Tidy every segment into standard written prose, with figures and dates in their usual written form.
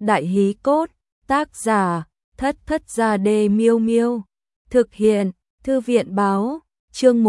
Đại hí cốt, tác giả, Thất Thất Gia Đê Miêu Miêu. Thực hiện, Thư viện Báo, chương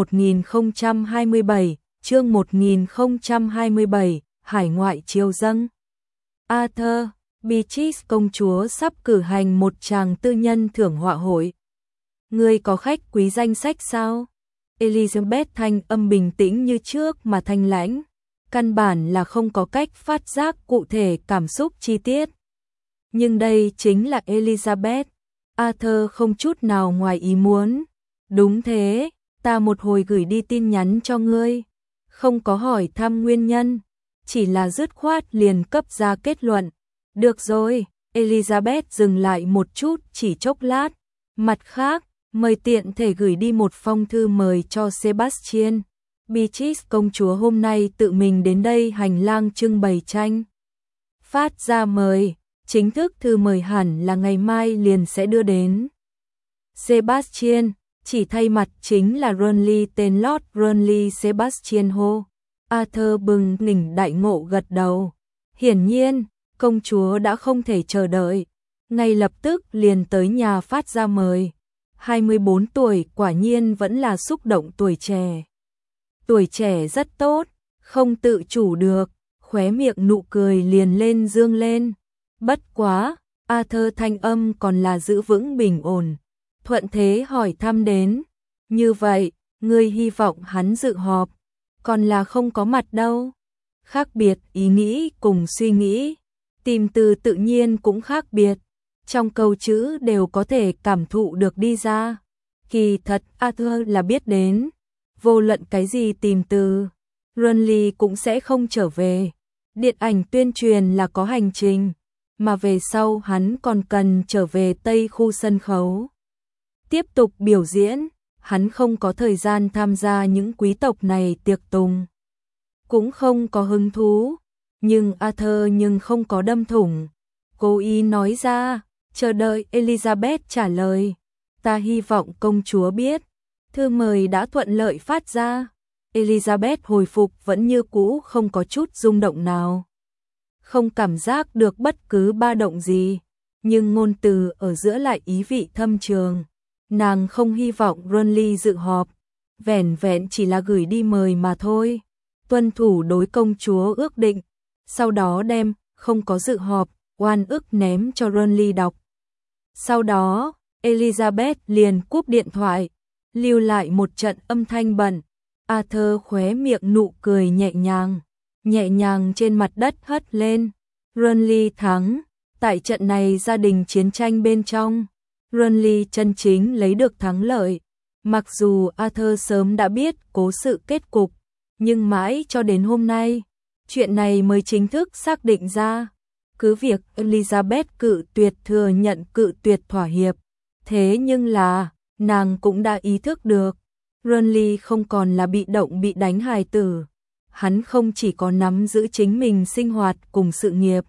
1027, Hải ngoại triều dâng. Arthur, Beatrice công chúa sắp cử hành một tràng tư nhân thưởng họa hội. Ngươi có khách quý danh sách sao? Elizabeth thanh âm bình tĩnh như trước mà thanh lãnh, căn bản là không có cách phát giác cụ thể cảm xúc chi tiết. Nhưng đây chính là Elizabeth. Arthur không chút nào ngoài ý muốn. Đúng thế, ta một hồi gửi đi tin nhắn cho ngươi, không có hỏi thăm nguyên nhân, chỉ là dứt khoát liền cấp ra kết luận. Được rồi, Elizabeth dừng lại một chút chỉ chốc lát. Mặt khác, mời tiện thể gửi đi một phong thư mời cho Sebastian. Beatrice công chúa hôm nay tự mình đến đây hành lang trưng bày tranh. Phát ra mời, chính thức thư mời hẳn là ngày mai liền sẽ đưa đến. Sebastian, chỉ thay mặt chính là Renly, tên Lord Renly Sebastian hô. Arthur bừng tỉnh đại ngộ gật đầu. Hiển nhiên, công chúa đã không thể chờ đợi, ngay lập tức liền tới nhà phát ra mời. 24 tuổi quả nhiên vẫn là xúc động tuổi trẻ. Tuổi trẻ rất tốt, không tự chủ được, khóe miệng nụ cười liền lên dương lên. Bất quá, Arthur thanh âm còn là giữ vững bình ổn, thuận thế hỏi thăm đến. Như vậy, ngươi hy vọng hắn dự họp, còn là không có mặt đâu. Khác biệt ý nghĩ cùng suy nghĩ, tìm từ tự nhiên cũng khác biệt. Trong câu chữ đều có thể cảm thụ được đi ra. Kỳ thật Arthur là biết đến, vô luận cái gì tìm từ, Renly cũng sẽ không trở về. Điện ảnh tuyên truyền là có hành trình, mà về sau hắn còn cần trở về Tây khu sân khấu. Tiếp tục biểu diễn, hắn không có thời gian tham gia những quý tộc này tiệc tùng. Cũng không có hứng thú, nhưng Arthur không có đâm thủng. Cố ý nói ra, chờ đợi Elizabeth trả lời. Ta hy vọng công chúa biết, thư mời đã thuận lợi phát ra. Elizabeth hồi phục vẫn như cũ không có chút rung động nào. Không cảm giác được bất cứ ba động gì, nhưng ngôn từ ở giữa lại ý vị thâm trường. Nàng không hy vọng Renly dự họp, vẻn vẹn chỉ là gửi đi mời mà thôi. Tuân thủ đối công chúa ước định, sau đó đem không có dự họp, oan ức ném cho Renly đọc. Sau đó, Elizabeth liền cúp điện thoại, lưu lại một trận âm thanh bận. Arthur khóe miệng nụ cười nhẹ nhàng trên mặt đất hất lên. Renly thắng, tại trận này gia đình chiến tranh bên trong, Renly chân chính lấy được thắng lợi. Mặc dù Arthur sớm đã biết cố sự kết cục, nhưng mãi cho đến hôm nay, chuyện này mới chính thức xác định ra. Cứ việc Elizabeth cự tuyệt thừa nhận, cự tuyệt thỏa hiệp, thế nhưng là, nàng cũng đã ý thức được, Renly không còn là bị động bị đánh hài tử. Hắn không chỉ có nắm giữ chính mình sinh hoạt cùng sự nghiệp,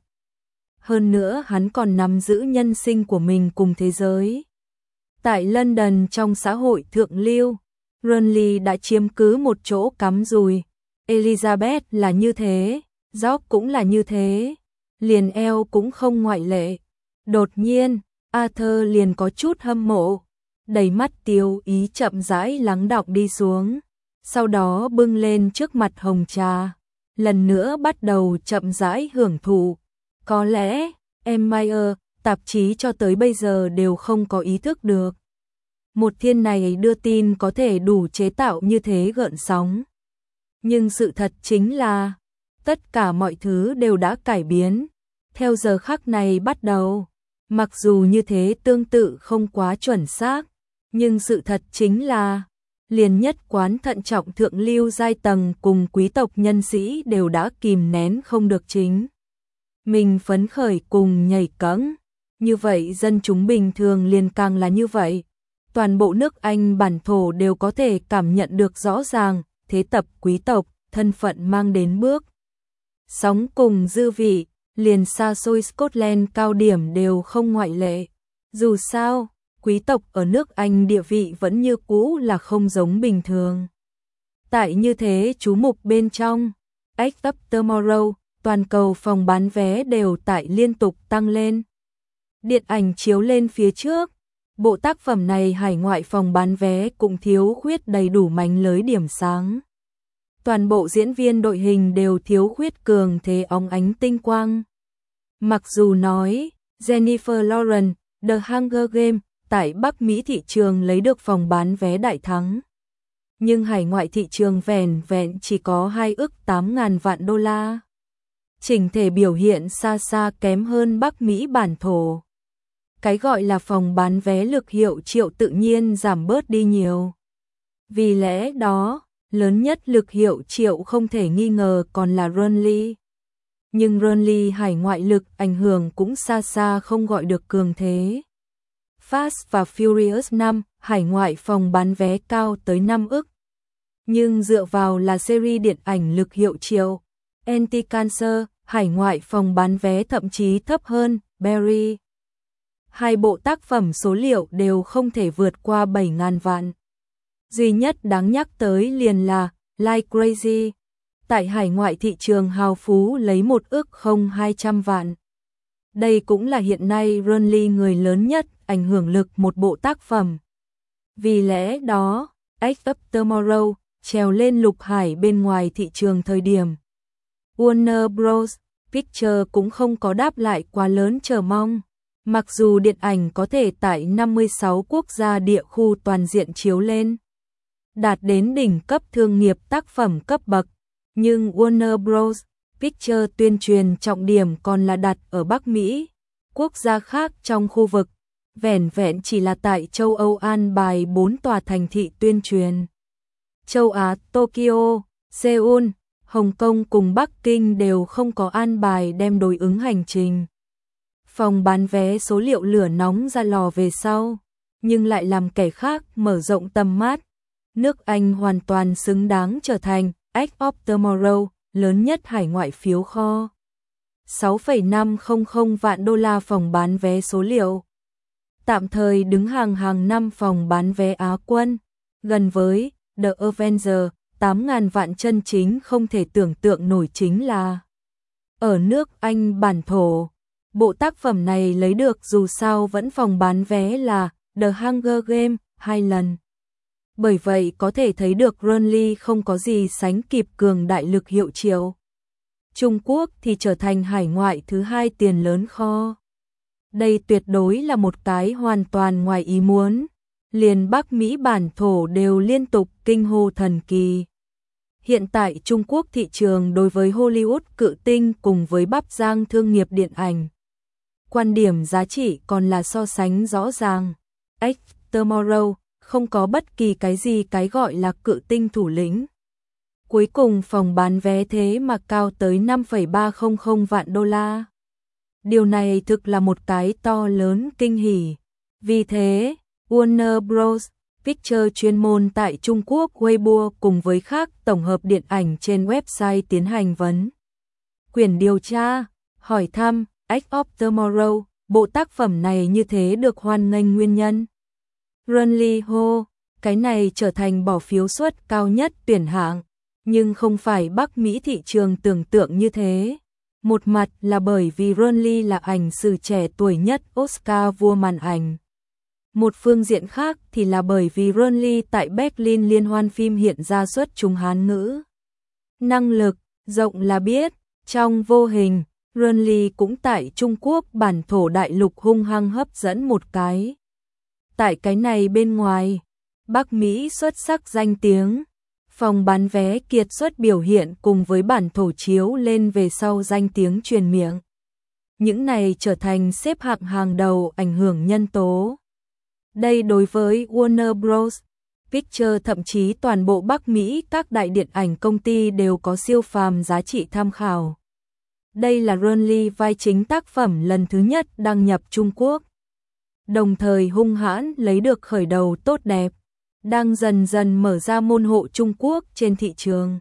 hơn nữa hắn còn nắm giữ nhân sinh của mình cùng thế giới. Tại London trong xã hội thượng lưu, Renly đã chiếm cứ một chỗ cắm rùi. Elizabeth là như thế, George cũng là như thế, liền Elle cũng không ngoại lệ. Đột nhiên, Arthur liền có chút hâm mộ, đầy mắt tiêu ý chậm rãi lắng đọng đi xuống, sau đó bưng lên trước mặt hồng trà, lần nữa bắt đầu chậm rãi hưởng thụ. Có lẽ, Empire, tạp chí cho tới bây giờ đều không có ý thức được. Một thiên này đưa tin có thể đủ chế tạo như thế gợn sóng. Nhưng sự thật chính là, tất cả mọi thứ đều đã cải biến. Theo giờ khắc này bắt đầu, mặc dù như thế tương tự không quá chuẩn xác, nhưng sự thật chính là, liền nhất quán thận trọng thượng lưu giai tầng cùng quý tộc nhân sĩ đều đã kìm nén không được chính mình phấn khởi cùng nhảy cẫng. Như vậy dân chúng bình thường liền càng là như vậy. Toàn bộ nước Anh bản thổ đều có thể cảm nhận được rõ ràng thế tập quý tộc, thân phận mang đến bước sóng cùng dư vị, liền xa xôi Scotland cao điểm đều không ngoại lệ. Dù sao, quý tộc ở nước Anh địa vị vẫn như cũ là không giống bình thường. Tại như thế chú mục bên trong, Edge of Tomorrow, toàn cầu phòng bán vé đều tại liên tục tăng lên. Điện ảnh chiếu lên phía trước, bộ tác phẩm này hải ngoại phòng bán vé cũng thiếu khuyết đầy đủ mánh lới điểm sáng. Toàn bộ diễn viên đội hình đều thiếu khuyết cường thế óng ánh tinh quang. Mặc dù nói, Jennifer Lawrence, The Hunger Games, tại Bắc Mỹ thị trường lấy được phòng bán vé đại thắng. Nhưng hải ngoại thị trường vẻn vẹn chỉ có 2 ức 8.000 vạn đô la. Chỉnh thể biểu hiện xa xa kém hơn Bắc Mỹ bản thổ. Cái gọi là phòng bán vé lực hiệu triệu tự nhiên giảm bớt đi nhiều. Vì lẽ đó, lớn nhất lực hiệu triệu không thể nghi ngờ còn là Burnley. Nhưng Burnley hải ngoại lực ảnh hưởng cũng xa xa không gọi được cường thế. Fast và Furious 5, hải ngoại phòng bán vé cao tới 5 ức. Nhưng dựa vào là series điện ảnh lực hiệu triệu. Anti-Cancer, hải ngoại phòng bán vé thậm chí thấp hơn, Barry. Hai bộ tác phẩm số liệu đều không thể vượt qua 7.000 vạn. Duy nhất đáng nhắc tới liền là Like Crazy. Tại hải ngoại thị trường hào phú lấy 1 ức 200 vạn. Đây cũng là hiện nay Burnley người lớn nhất ảnh hưởng lực một bộ tác phẩm. Vì lẽ đó, Edge of Tomorrow trèo lên lục hải bên ngoài thị trường thời điểm. Warner Bros. Pictures cũng không có đáp lại quá lớn chờ mong. Mặc dù điện ảnh có thể tại 56 quốc gia địa khu toàn diện chiếu lên, đạt đến đỉnh cấp thương nghiệp tác phẩm cấp bậc, nhưng Warner Bros. Pictures tuyên truyền trọng điểm còn là đặt ở Bắc Mỹ, quốc gia khác trong khu vực, vẻn vẹn chỉ là tại châu Âu an bài 4 tòa thành thị tuyên truyền. Châu Á, Tokyo, Seoul, Hồng Kông cùng Bắc Kinh đều không có an bài đem đối ứng hành trình. Phòng bán vé số liệu lửa nóng ra lò về sau, nhưng lại làm kẻ khác mở rộng tầm mắt. Nước Anh hoàn toàn xứng đáng trở thành Edge of Tomorrow, lớn nhất hải ngoại phiếu kho. 6,500 vạn đô la phòng bán vé số liệu. Tạm thời đứng hàng năm phòng bán vé Á quân, gần với The Avengers, 8.000 vạn chân chính không thể tưởng tượng nổi chính là. Ở nước Anh bản thổ, bộ tác phẩm này lấy được dù sao vẫn phòng bán vé là The Hunger Games 2 lần. Bởi vậy có thể thấy được Burnley không có gì sánh kịp cường đại lực hiệu triệu. Trung Quốc thì trở thành hải ngoại thứ 2 tiền lớn kho. Đây tuyệt đối là một cái hoàn toàn ngoài ý muốn. Liền Bắc Mỹ bản thổ đều liên tục kinh hô thần kỳ. Hiện tại Trung Quốc thị trường đối với Hollywood cự tinh cùng với Bắp Giang thương nghiệp điện ảnh. Quan điểm giá trị còn là so sánh rõ ràng. Edge Tomorrow không có bất kỳ cái gì cái gọi là cự tinh thủ lĩnh. Cuối cùng phòng bán vé thế mà cao tới 5,300 vạn đô la. Điều này thực là một cái to lớn kinh hỉ. Vì thế, Warner Bros. Pictures chuyên môn tại Trung Quốc Weibo cùng với các tổng hợp điện ảnh trên website tiến hành vấn quyền điều tra, hỏi thăm Edge of Tomorrow, bộ tác phẩm này như thế được hoan nghênh nguyên nhân. Burnley hô, cái này trở thành bỏ phiếu suất cao nhất tuyển hạng, nhưng không phải Bắc Mỹ thị trường tưởng tượng như thế. Một mặt là bởi vì Burnley là ảnh sử trẻ tuổi nhất Oscar vua màn ảnh. Một phương diện khác thì là bởi vì Burnley tại Berlin liên hoan phim hiện ra xuất chúng Hán ngữ. Năng lực, rộng là biết, trong vô hình, Burnley cũng tại Trung Quốc bản thổ đại lục hung hăng hấp dẫn một cái. Tại cái này bên ngoài, Bắc Mỹ xuất sắc danh tiếng, phòng bán vé kiệt xuất biểu hiện cùng với bản thổ chiếu lên về sau danh tiếng truyền miệng. Những này trở thành xếp hạng hàng đầu ảnh hưởng nhân tố. Đây đối với Warner Bros. Pictures thậm chí toàn bộ Bắc Mỹ các đại điện ảnh công ty đều có siêu phàm giá trị tham khảo. Đây là Burnley vai chính tác phẩm lần thứ nhất đăng nhập Trung Quốc. Đồng thời hung hãn lấy được khởi đầu tốt đẹp, đang dần dần mở ra môn hộ Trung Quốc trên thị trường.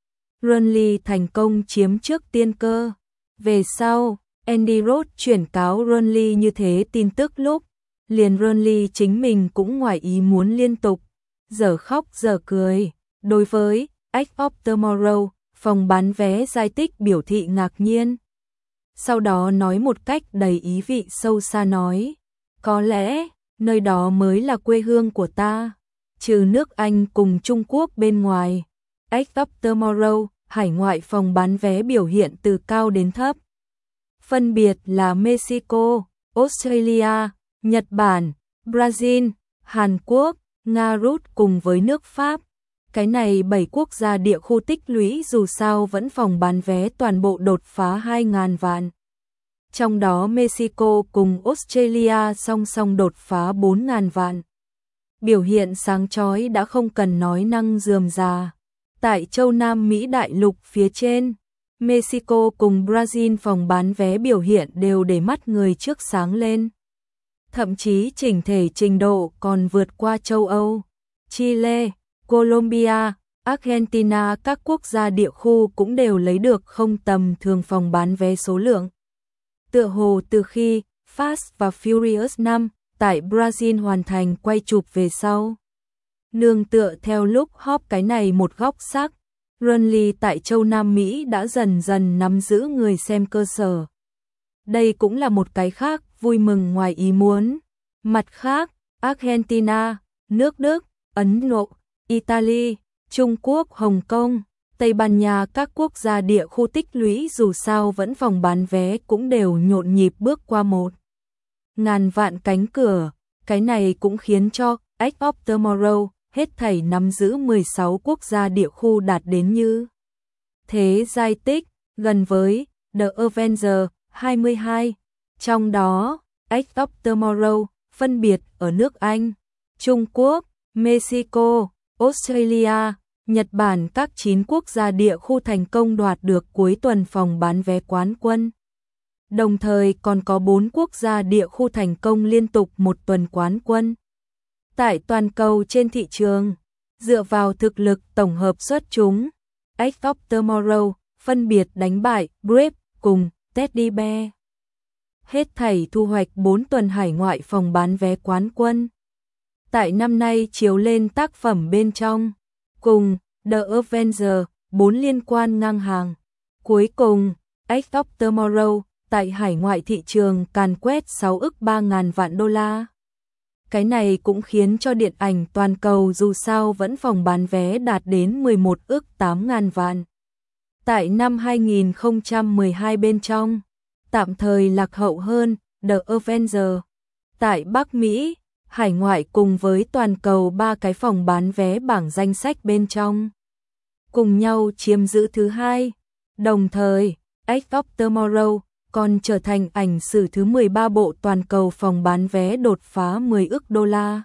Burnley thành công chiếm trước tiên cơ. Về sau, Andy Roth chuyển cáo Burnley như thế tin tức lúc, liền Burnley chính mình cũng ngoài ý muốn liên tục, dở khóc dở cười. Đối với Edge of Tomorrow, Phòng bán vé giải tích biểu thị ngạc nhiên. Sau đó nói một cách đầy ý vị sâu xa nói, có lẽ, nơi đó mới là quê hương của ta, trừ nước Anh cùng Trung Quốc bên ngoài. Edge of Tomorrow, hải ngoại phòng bán vé biểu hiện từ cao đến thấp. Phân biệt là Mexico, Australia, Nhật Bản, Brazil, Hàn Quốc, Nga Rút cùng với nước Pháp. Cái này 7 quốc gia địa khu tích lũy dù sao vẫn phòng bán vé toàn bộ đột phá 2.000 vạn. Trong đó Mexico cùng Australia song song đột phá 4.000 vạn. Biểu hiện sáng chói đã không cần nói năng rườm rà. Tại châu Nam Mỹ đại lục phía trên, Mexico cùng Brazil phòng bán vé biểu hiện đều để mắt người trước sáng lên. Thậm chí chỉnh thể trình độ còn vượt qua châu Âu, Chile, Colombia, Argentina, các quốc gia địa khu cũng đều lấy được không tầm thường phòng bán vé số lượng. Tựa hồ từ khi Fast và Furious 5 tại Brazil hoàn thành quay chụp về sau. Nương tựa theo lúc hop cái này một góc sắc, Runly tại châu Nam Mỹ đã dần dần nắm giữ người xem cơ sở. Đây cũng là một cái khác vui mừng ngoài ý muốn. Mặt khác, Argentina, nước Đức, Ấn Độ, Italy, Trung Quốc, Hồng Kông, Tây Ban Nha, các quốc gia địa khu tích lũy dù sao vẫn phòng bán vé cũng đều nhộn nhịp bước qua 1.000 vạn cánh cửa. Cái này cũng khiến cho Edge of Tomorrow hết thảy nắm giữ 16 quốc gia địa khu đạt đến như thế giai tích, gần với The Avengers 22. Trong đó, Edge of Tomorrow phân biệt ở nước Anh, Trung Quốc, Mexico, Australia, Nhật Bản, các 9 quốc gia địa khu thành công đoạt được cuối tuần phòng bán vé quán quân. Đồng thời còn có 4 quốc gia địa khu thành công liên tục một tuần quán quân. Tại toàn cầu trên thị trường, dựa vào thực lực tổng hợp xuất chúng, Edge of Tomorrow phân biệt đánh bại Brave cùng Teddy Bear. Hết thảy thu hoạch 4 tuần hải ngoại phòng bán vé quán quân. Tại năm nay chiếu lên tác phẩm bên trong, cùng The Avengers 4 liên quan ngang hàng. Cuối cùng, Edge of Tomorrow tại hải ngoại thị trường càn quét 6 ức 3.000 vạn đô la. Cái này cũng khiến cho điện ảnh toàn cầu dù sao vẫn phòng bán vé đạt đến 11 ức 8.000 vạn. Tại năm 2012 bên trong, tạm thời lạc hậu hơn The Avengers. Tại Bắc Mỹ, hải ngoại cùng với toàn cầu 3 cái phòng bán vé bảng danh sách bên trong cùng nhau chiếm giữ thứ hai. Đồng thời, Edge of Tomorrow còn trở thành ảnh sử thứ 13 bộ toàn cầu phòng bán vé đột phá 10 ức đô la.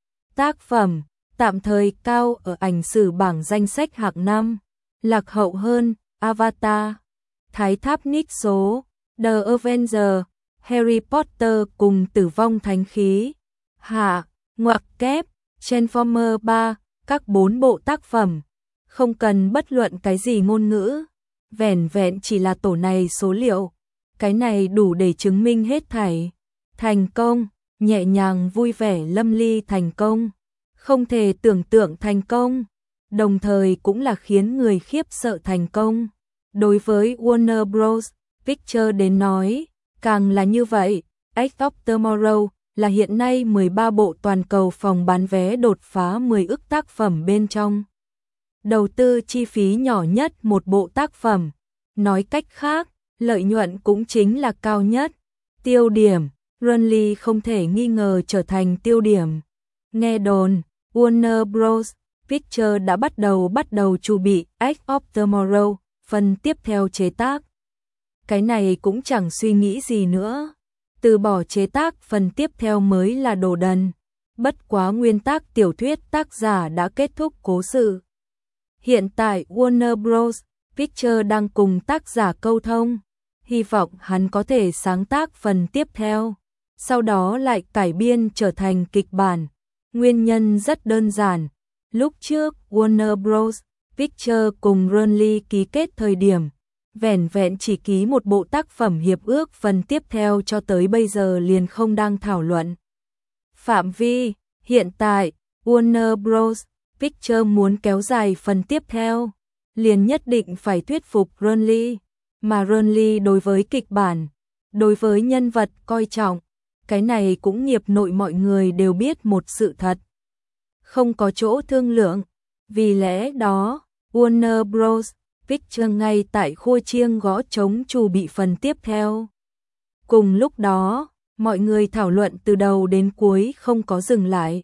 Tác phẩm tạm thời cao ở ảnh sử bảng danh sách hạng năm, lạc hậu hơn Avatar, Thái Tháp Nick số, The Avengers, Harry Potter cùng Tử vong thánh khí, hạ, ngoặc kép, Transformers 3, các 4 bộ tác phẩm. Không cần bất luận cái gì ngôn ngữ, vẻn vẹn chỉ là tổ này số liệu. Cái này đủ để chứng minh hết thảy. Thành công, nhẹ nhàng vui vẻ lâm ly thành công. Không thể tưởng tượng thành công. Đồng thời cũng là khiến người khiếp sợ thành công. Đối với Warner Bros. Pictures đến nói, càng là như vậy. Edge of Tomorrow là hiện nay 13 bộ toàn cầu phòng bán vé đột phá 10 ức tác phẩm bên trong. Đầu tư chi phí nhỏ nhất một bộ tác phẩm. Nói cách khác, lợi nhuận cũng chính là cao nhất. Tiêu điểm, Runly không thể nghi ngờ trở thành tiêu điểm. Nghe đồn, Warner Bros. Pictures đã bắt đầu chuẩn bị Edge of Tomorrow, phần tiếp theo chế tác. Cái này cũng chẳng suy nghĩ gì nữa. Từ bỏ chế tác phần tiếp theo mới là đồ đần. Bất quá nguyên tác tiểu thuyết tác giả đã kết thúc cố sự. Hiện tại Warner Bros. Pictures đang cùng tác giả câu thông. Hy vọng hắn có thể sáng tác phần tiếp theo. Sau đó lại cải biên trở thành kịch bản. Nguyên nhân rất đơn giản. Lúc trước Warner Bros. Pictures cùng Runly ký kết thời điểm. Vẻn vẹn chỉ ký một bộ tác phẩm hiệp ước phần tiếp theo cho tới bây giờ liền không đang thảo luận. Phạm vi, hiện tại, Warner Bros. Pictures muốn kéo dài phần tiếp theo. liền nhất định phải thuyết phục Renly, mà Renly đối với kịch bản, đối với nhân vật coi trọng, cái này cũng nghiệp nội mọi người đều biết một sự thật. Không có chỗ thương lượng, vì lẽ đó, Warner Bros. Pictures ngay tại khua chiêng gõ trống chuẩn bị phần tiếp theo. Cùng lúc đó, mọi người thảo luận từ đầu đến cuối không có dừng lại.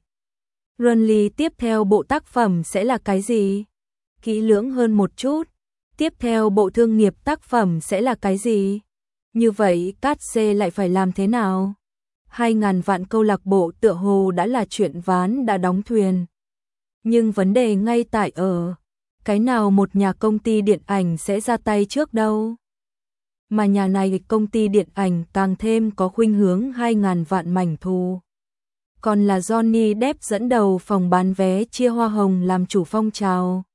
Renly tiếp theo bộ tác phẩm sẽ là cái gì? Kỹ lưỡng hơn một chút. Tiếp theo bộ thương nghiệp tác phẩm sẽ là cái gì? Như vậy Cát Xê lại phải làm thế nào? 2.000 vạn câu lạc bộ tựa hồ đã là chuyện ván đã đóng thuyền. Nhưng vấn đề ngay tại ở, cái nào một nhà công ty điện ảnh sẽ ra tay trước đâu? Mà nhà này công ty điện ảnh càng thêm có khuynh hướng 2.000 vạn mảnh thu. Còn là Johnny Depp dẫn đầu phòng bán vé chia hoa hồng làm chủ phong trào.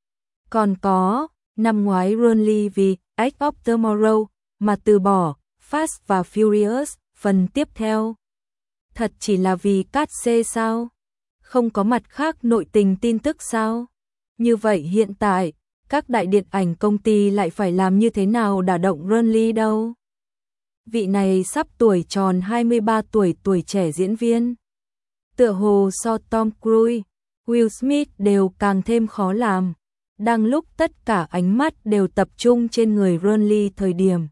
Còn có, năm ngoái Renly vì Edge of Tomorrow mà từ bỏ Fast và Furious phần tiếp theo. Thật chỉ là vì Cát Xê sao? Không có mặt khác nội tình tin tức sao? Như vậy hiện tại, các đại điện ảnh công ty lại phải làm như thế nào đả động Renly đâu? Vị này sắp tuổi tròn 23 tuổi, tuổi trẻ diễn viên. Tựa hồ so Tom Cruise, Will Smith đều càng thêm khó làm. Đang lúc tất cả ánh mắt đều tập trung trên người Renly thời điểm.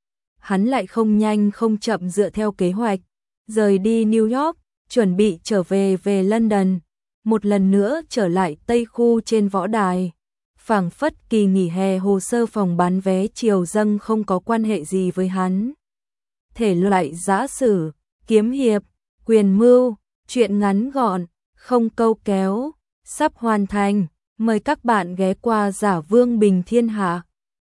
Hắn lại không nhanh không chậm dựa theo kế hoạch, rời đi New York, chuẩn bị trở về London, một lần nữa trở lại Tây Khu trên võ đài. Phảng phất kỳ nghỉ hè hồ sơ phòng bán vé chiều dâng không có quan hệ gì với hắn. Thể loại giã sử, kiếm hiệp, quyền mưu, truyện ngắn gọn, không câu kéo, sắp hoàn thành. Mời các bạn ghé qua Giả Vương Bình Thiên Hạ.